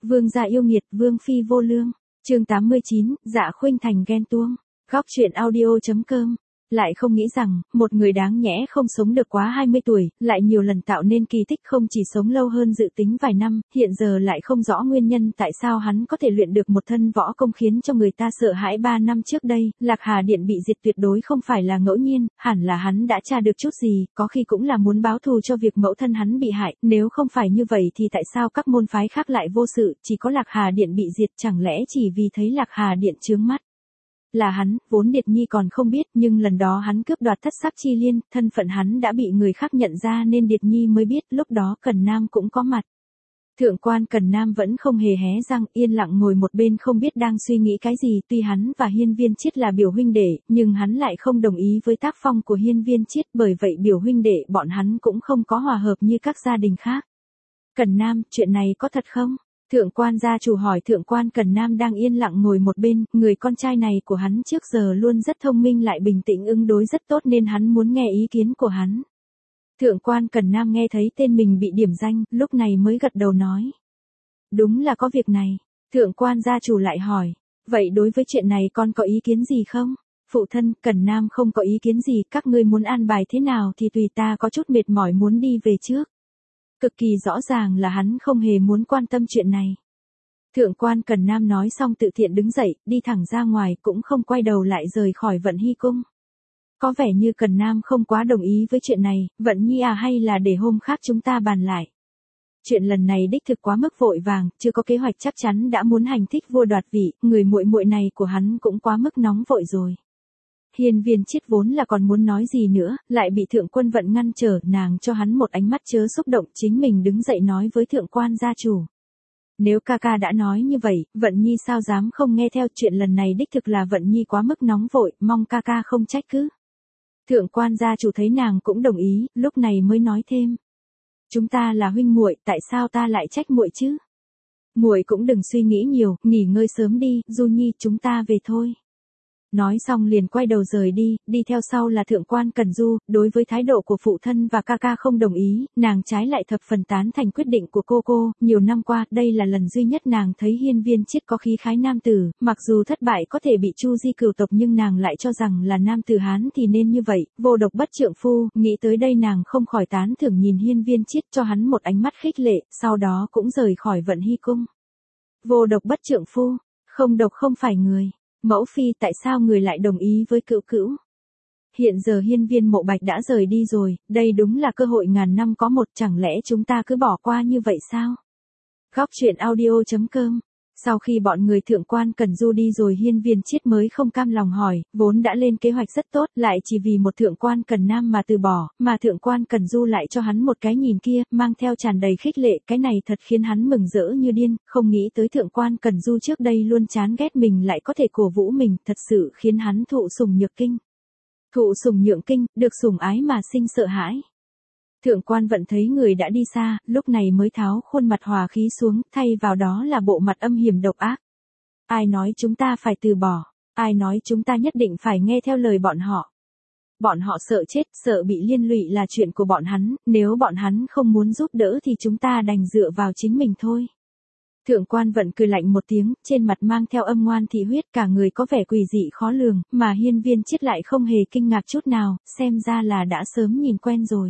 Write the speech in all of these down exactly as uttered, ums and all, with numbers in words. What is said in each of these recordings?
Vương gia yêu nghiệt, vương phi vô lương. Chương tám mươi chín, Dạ Khuynh Thành ghen tuông. Góc truyện audio.com. Lại không nghĩ rằng, một người đáng nhẽ không sống được quá hai mươi tuổi, lại nhiều lần tạo nên kỳ tích không chỉ sống lâu hơn dự tính vài năm, hiện giờ lại không rõ nguyên nhân tại sao hắn có thể luyện được một thân võ công khiến cho người ta sợ hãi ba năm trước đây, Lạc Hà Điện bị diệt tuyệt đối không phải là ngẫu nhiên, hẳn là hắn đã tra được chút gì, có khi cũng là muốn báo thù cho việc mẫu thân hắn bị hại, nếu không phải như vậy thì tại sao các môn phái khác lại vô sự, chỉ có Lạc Hà Điện bị diệt chẳng lẽ chỉ vì thấy Lạc Hà Điện chướng mắt. Là hắn, vốn Điệt Nhi còn không biết, nhưng lần đó hắn cướp đoạt thất sắc chi liên, thân phận hắn đã bị người khác nhận ra nên Điệt Nhi mới biết, lúc đó Cần Nam cũng có mặt. Thượng quan Cần Nam vẫn không hề hé răng, yên lặng ngồi một bên không biết đang suy nghĩ cái gì, tuy hắn và Hiên Viên Chiết là biểu huynh đệ, nhưng hắn lại không đồng ý với tác phong của Hiên Viên Chiết, bởi vậy biểu huynh đệ bọn hắn cũng không có hòa hợp như các gia đình khác. Cần Nam, chuyện này có thật không? Thượng quan gia chủ hỏi. Thượng quan Cần Nam đang yên lặng ngồi một bên, người con trai này của hắn trước giờ luôn rất thông minh lại bình tĩnh ứng đối rất tốt nên hắn muốn nghe ý kiến của hắn. Thượng quan Cần Nam nghe thấy tên mình bị điểm danh, lúc này mới gật đầu nói. Đúng là có việc này. Thượng quan gia chủ lại hỏi. Vậy đối với chuyện này con có ý kiến gì không? Phụ thân, Cần Nam không có ý kiến gì, các ngươi muốn an bài thế nào thì tùy ta, có chút mệt mỏi muốn đi về trước. Cực kỳ rõ ràng là hắn không hề muốn quan tâm chuyện này. Thượng quan Cần Nam nói xong tự thiện đứng dậy, đi thẳng ra ngoài cũng không quay đầu lại rời khỏi Vận Hy cung. Có vẻ như Cần Nam không quá đồng ý với chuyện này, Vận Nhi à, hay là để hôm khác chúng ta bàn lại. Chuyện lần này đích thực quá mức vội vàng, chưa có kế hoạch chắc chắn đã muốn hành thích vua đoạt vị, người muội muội này của hắn cũng quá mức nóng vội rồi. Hiên Viên Chiết vốn là còn muốn nói gì nữa, lại bị Thượng Quân Vận ngăn trở, nàng cho hắn một ánh mắt chớ xúc động, chính mình đứng dậy nói với Thượng quan gia chủ. Nếu ca ca đã nói như vậy, Vận Nhi sao dám không nghe theo, chuyện lần này đích thực là Vận Nhi quá mức nóng vội, mong ca ca không trách cứ. Thượng quan gia chủ thấy nàng cũng đồng ý, lúc này mới nói thêm. Chúng ta là huynh muội, tại sao ta lại trách muội chứ? Muội cũng đừng suy nghĩ nhiều, nghỉ ngơi sớm đi, Du Nhi, chúng ta về thôi. Nói xong liền quay đầu rời đi, đi theo sau là Thượng quan Cần Du, đối với thái độ của phụ thân và ca ca không đồng ý, nàng trái lại thập phần tán thành quyết định của cô cô, nhiều năm qua, đây là lần duy nhất nàng thấy Hiên Viên Chiết có khí khái nam tử, mặc dù thất bại có thể bị Chu Di cửu tộc nhưng nàng lại cho rằng là nam tử Hán thì nên như vậy, vô độc bất trượng phu, nghĩ tới đây nàng không khỏi tán thưởng nhìn Hiên Viên Chiết cho hắn một ánh mắt khích lệ, sau đó cũng rời khỏi Vận Hy cung. Vô độc bất trượng phu, không độc không phải người. Mẫu phi, tại sao người lại đồng ý với cữu cữu? Hiện giờ Hiên Viên Mộ Bạch đã rời đi rồi, đây đúng là cơ hội ngàn năm có một, chẳng lẽ chúng ta cứ bỏ qua như vậy sao? Góc truyện audio.com. Sau khi bọn người Thượng quan Cần Du đi rồi, Hiên Viên Chiết mới không cam lòng hỏi, vốn đã lên kế hoạch rất tốt, lại chỉ vì một Thượng quan Cần Nam mà từ bỏ, mà Thượng quan Cần Du lại cho hắn một cái nhìn kia, mang theo tràn đầy khích lệ, cái này thật khiến hắn mừng rỡ như điên, không nghĩ tới Thượng quan Cần Du trước đây luôn chán ghét mình lại có thể cổ vũ mình, thật sự khiến hắn thụ sủng nhược kinh. Thụ sủng nhượng kinh, được sủng ái mà sinh sợ hãi. Thượng quan Vận thấy người đã đi xa, lúc này mới tháo khuôn mặt hòa khí xuống, thay vào đó là bộ mặt âm hiểm độc ác. Ai nói chúng ta phải từ bỏ, ai nói chúng ta nhất định phải nghe theo lời bọn họ. Bọn họ sợ chết, sợ bị liên lụy là chuyện của bọn hắn, nếu bọn hắn không muốn giúp đỡ thì chúng ta đành dựa vào chính mình thôi. Thượng quan Vận cười lạnh một tiếng, trên mặt mang theo âm ngoan thị huyết, cả người có vẻ quỷ dị khó lường, mà Hiên Viên Chiết lại không hề kinh ngạc chút nào, xem ra là đã sớm nhìn quen rồi.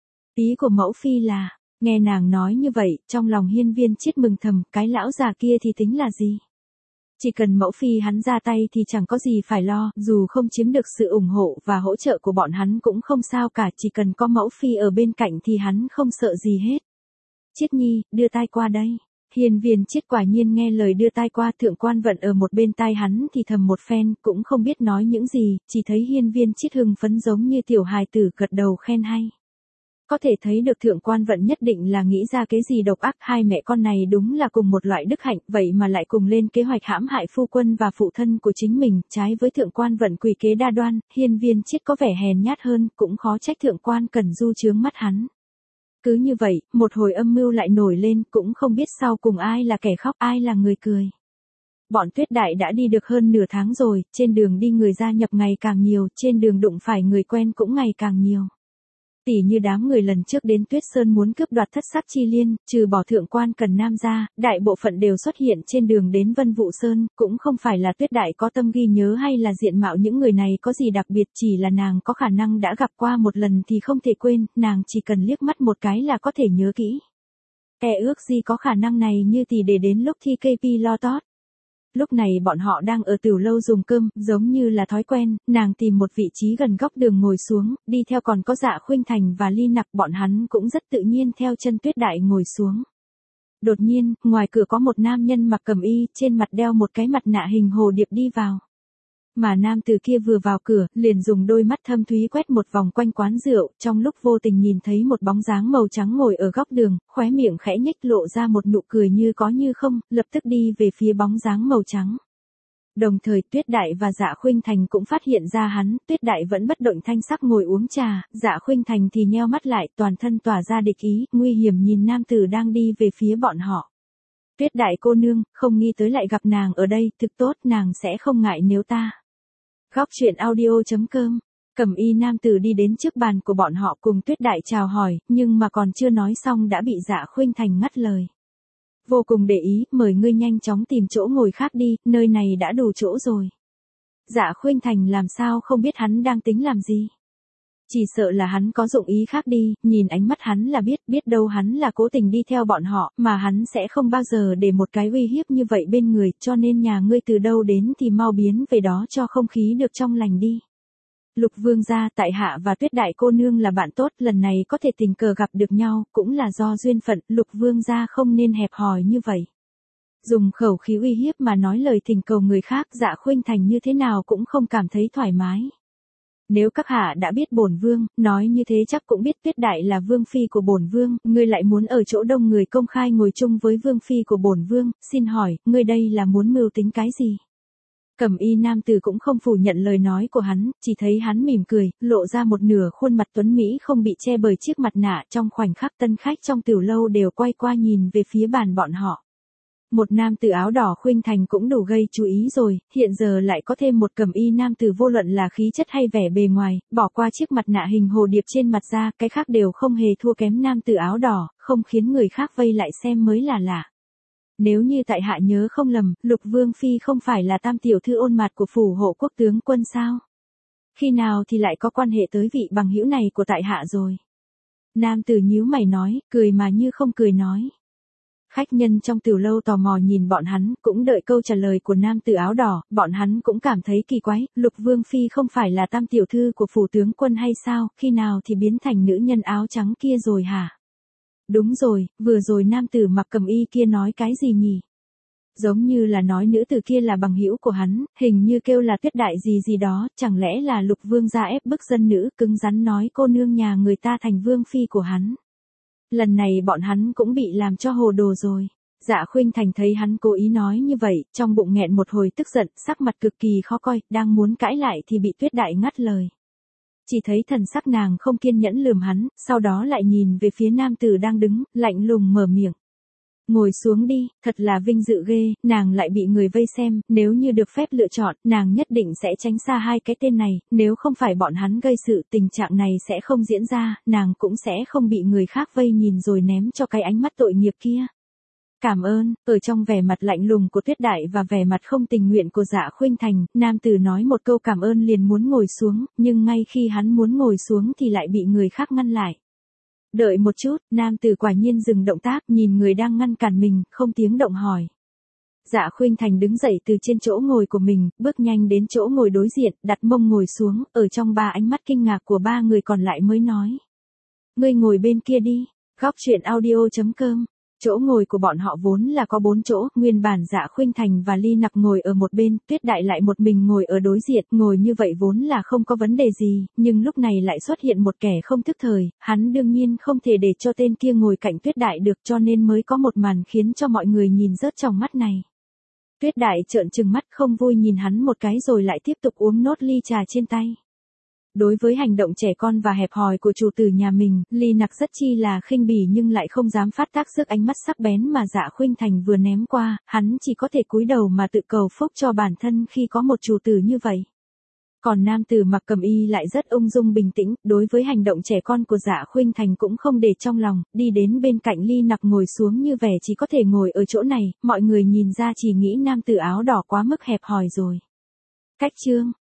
Ý của mẫu phi là, nghe nàng nói như vậy, trong lòng Hiên Viên Chiết mừng thầm, cái lão già kia thì tính là gì? Chỉ cần mẫu phi hắn ra tay thì chẳng có gì phải lo, dù không chiếm được sự ủng hộ và hỗ trợ của bọn hắn cũng không sao cả, chỉ cần có mẫu phi ở bên cạnh thì hắn không sợ gì hết. Chiết Nhi, đưa tai qua đây. Hiên Viên Chiết quả nhiên nghe lời đưa tai qua, Thượng quan Vận ở một bên tai hắn thì thầm một phen, cũng không biết nói những gì, chỉ thấy Hiên Viên Chiết hưng phấn giống như tiểu hài tử gật đầu khen hay. Có thể thấy được Thượng quan Vận nhất định là nghĩ ra cái gì độc ác, hai mẹ con này đúng là cùng một loại đức hạnh, vậy mà lại cùng lên kế hoạch hãm hại phu quân và phụ thân của chính mình, trái với Thượng quan Vận quỷ kế đa đoan, Hiên Viên Chiết có vẻ hèn nhát hơn, cũng khó trách Thượng quan Cần Du chướng mắt hắn. Cứ như vậy, một hồi âm mưu lại nổi lên, cũng không biết sau cùng ai là kẻ khóc, ai là người cười. Bọn Tuyết Đại đã đi được hơn nửa tháng rồi, trên đường đi người gia nhập ngày càng nhiều, trên đường đụng phải người quen cũng ngày càng nhiều. Tỉ như đám người lần trước đến Tuyết Sơn muốn cướp đoạt thất sắc chi liên, trừ bỏ thượng quan Cần Nam ra, đại bộ phận đều xuất hiện trên đường đến Vân Vũ Sơn, cũng không phải là Tuyết Đại có tâm ghi nhớ hay là diện mạo những người này có gì đặc biệt, chỉ là nàng có khả năng đã gặp qua một lần thì không thể quên, nàng chỉ cần liếc mắt một cái là có thể nhớ kỹ. E ước gì có khả năng này như thì để đến lúc thi ca pê lo tót. Lúc này bọn họ đang ở tiểu lâu dùng cơm, giống như là thói quen, nàng tìm một vị trí gần góc đường ngồi xuống, đi theo còn có Dạ Khuynh Thành và Ly Nặc, bọn hắn cũng rất tự nhiên theo chân Tuyết Đại ngồi xuống. Đột nhiên, ngoài cửa có một nam nhân mặc cẩm y, trên mặt đeo một cái mặt nạ hình hồ điệp đi vào. Mà nam từ kia vừa vào cửa, liền dùng đôi mắt thâm thúy quét một vòng quanh quán rượu, trong lúc vô tình nhìn thấy một bóng dáng màu trắng ngồi ở góc đường, khóe miệng khẽ nhếch lộ ra một nụ cười như có như không, lập tức đi về phía bóng dáng màu trắng. Đồng thời Tuyết Đại và Dạ Khuynh Thành cũng phát hiện ra hắn, Tuyết Đại vẫn bất động thanh sắc ngồi uống trà, Dạ Khuynh Thành thì nheo mắt lại, toàn thân tỏa ra địch ý, nguy hiểm nhìn nam tử đang đi về phía bọn họ. Tuyết Đại cô nương, không nghĩ tới lại gặp nàng ở đây, thực tốt, nàng sẽ không ngại nếu ta. Góc truyện audio chấm com. Cẩm y nam tử đi đến trước bàn của bọn họ cùng Tuyết Đại chào hỏi, nhưng mà còn chưa nói xong đã bị Dạ Khuynh Thành ngắt lời. Vô cùng để ý, mời ngươi nhanh chóng tìm chỗ ngồi khác đi, nơi này đã đủ chỗ rồi. Dạ Khuynh Thành làm sao không biết hắn đang tính làm gì. Chỉ sợ là hắn có dụng ý khác đi, nhìn ánh mắt hắn là biết, biết đâu hắn là cố tình đi theo bọn họ, mà hắn sẽ không bao giờ để một cái uy hiếp như vậy bên người, cho nên nhà ngươi từ đâu đến thì mau biến về đó cho không khí được trong lành đi. Lục Vương gia, tại hạ và Tuyết Đại cô nương là bạn tốt, lần này có thể tình cờ gặp được nhau, cũng là do duyên phận, Lục Vương gia không nên hẹp hòi như vậy. Dùng khẩu khí uy hiếp mà nói lời thỉnh cầu người khác, Dạ Khuynh Thành như thế nào cũng không cảm thấy thoải mái. Nếu các hạ đã biết bổn vương, nói như thế chắc cũng biết Tuyết Đại là vương phi của bổn vương, ngươi lại muốn ở chỗ đông người công khai ngồi chung với vương phi của bổn vương, xin hỏi, ngươi đây là muốn mưu tính cái gì? Cẩm y nam tử cũng không phủ nhận lời nói của hắn, chỉ thấy hắn mỉm cười, lộ ra một nửa khuôn mặt tuấn mỹ không bị che bởi chiếc mặt nạ, trong khoảnh khắc tân khách trong tiểu lâu đều quay qua nhìn về phía bàn bọn họ. Một nam tử áo đỏ Khuynh Thành cũng đủ gây chú ý rồi, hiện giờ lại có thêm một cẩm y nam tử vô luận là khí chất hay vẻ bề ngoài, bỏ qua chiếc mặt nạ hình hồ điệp trên mặt ra, cái khác đều không hề thua kém nam tử áo đỏ, không khiến người khác vây lại xem mới là lạ. Nếu như tại hạ nhớ không lầm, Lục Vương phi không phải là tam tiểu thư ôn mạt của phủ hộ quốc tướng quân sao? Khi nào thì lại có quan hệ tới vị bằng hữu này của tại hạ rồi? Nam tử nhíu mày nói, cười mà như không cười nói. Khách nhân trong tiểu lâu tò mò nhìn bọn hắn, cũng đợi câu trả lời của nam tử áo đỏ, bọn hắn cũng cảm thấy kỳ quái, Lục Vương phi không phải là tam tiểu thư của phủ tướng quân hay sao, khi nào thì biến thành nữ nhân áo trắng kia rồi hả? Đúng rồi, vừa rồi nam tử mặc cẩm y kia nói cái gì nhỉ? Giống như là nói nữ tử kia là bằng hữu của hắn, hình như kêu là Tuyết Đại gì gì đó, chẳng lẽ là Lục Vương gia ép bức dân nữ cứng rắn nói cô nương nhà người ta thành vương phi của hắn. Lần này bọn hắn cũng bị làm cho hồ đồ rồi. Dạ Khuynh Thành thấy hắn cố ý nói như vậy, trong bụng nghẹn một hồi tức giận, sắc mặt cực kỳ khó coi, đang muốn cãi lại thì bị Tuyết Đại ngắt lời. Chỉ thấy thần sắc nàng không kiên nhẫn lườm hắn, sau đó lại nhìn về phía nam tử đang đứng, lạnh lùng mở miệng. Ngồi xuống đi, thật là vinh dự ghê, nàng lại bị người vây xem, nếu như được phép lựa chọn, nàng nhất định sẽ tránh xa hai cái tên này, nếu không phải bọn hắn gây sự, tình trạng này sẽ không diễn ra, nàng cũng sẽ không bị người khác vây nhìn rồi ném cho cái ánh mắt tội nghiệp kia. Cảm ơn, ở trong vẻ mặt lạnh lùng của Tuyết Đại và vẻ mặt không tình nguyện của Dạ Khuynh Thành, nam tử nói một câu cảm ơn liền muốn ngồi xuống, nhưng ngay khi hắn muốn ngồi xuống thì lại bị người khác ngăn lại. Đợi một chút, nam tử quả nhiên dừng động tác, nhìn người đang ngăn cản mình, không tiếng động hỏi. Dạ Khuynh Thành đứng dậy từ trên chỗ ngồi của mình, bước nhanh đến chỗ ngồi đối diện, đặt mông ngồi xuống, ở trong ba ánh mắt kinh ngạc của ba người còn lại mới nói. Ngươi ngồi bên kia đi, góc truyện audio chấm com. Chỗ ngồi của bọn họ vốn là có bốn chỗ, nguyên bản Dạ Khuynh Thành và Ly Nặc ngồi ở một bên, Tuyết Đại lại một mình ngồi ở đối diện, ngồi như vậy vốn là không có vấn đề gì, nhưng lúc này lại xuất hiện một kẻ không thức thời, hắn đương nhiên không thể để cho tên kia ngồi cạnh Tuyết Đại được cho nên mới có một màn khiến cho mọi người nhìn rớt trong mắt này. Tuyết Đại trợn trừng mắt không vui nhìn hắn một cái rồi lại tiếp tục uống nốt ly trà trên tay. Đối với hành động trẻ con và hẹp hòi của chủ tử nhà mình, Ly Nặc rất chi là khinh bỉ nhưng lại không dám phát tác sức ánh mắt sắc bén mà Dạ Khuynh Thành vừa ném qua, hắn chỉ có thể cúi đầu mà tự cầu phúc cho bản thân khi có một chủ tử như vậy. Còn nam tử mặc cẩm y lại rất ung dung bình tĩnh, đối với hành động trẻ con của Dạ Khuynh Thành cũng không để trong lòng, đi đến bên cạnh Ly Nặc ngồi xuống như vẻ chỉ có thể ngồi ở chỗ này, mọi người nhìn ra chỉ nghĩ nam tử áo đỏ quá mức hẹp hòi rồi. Cách chương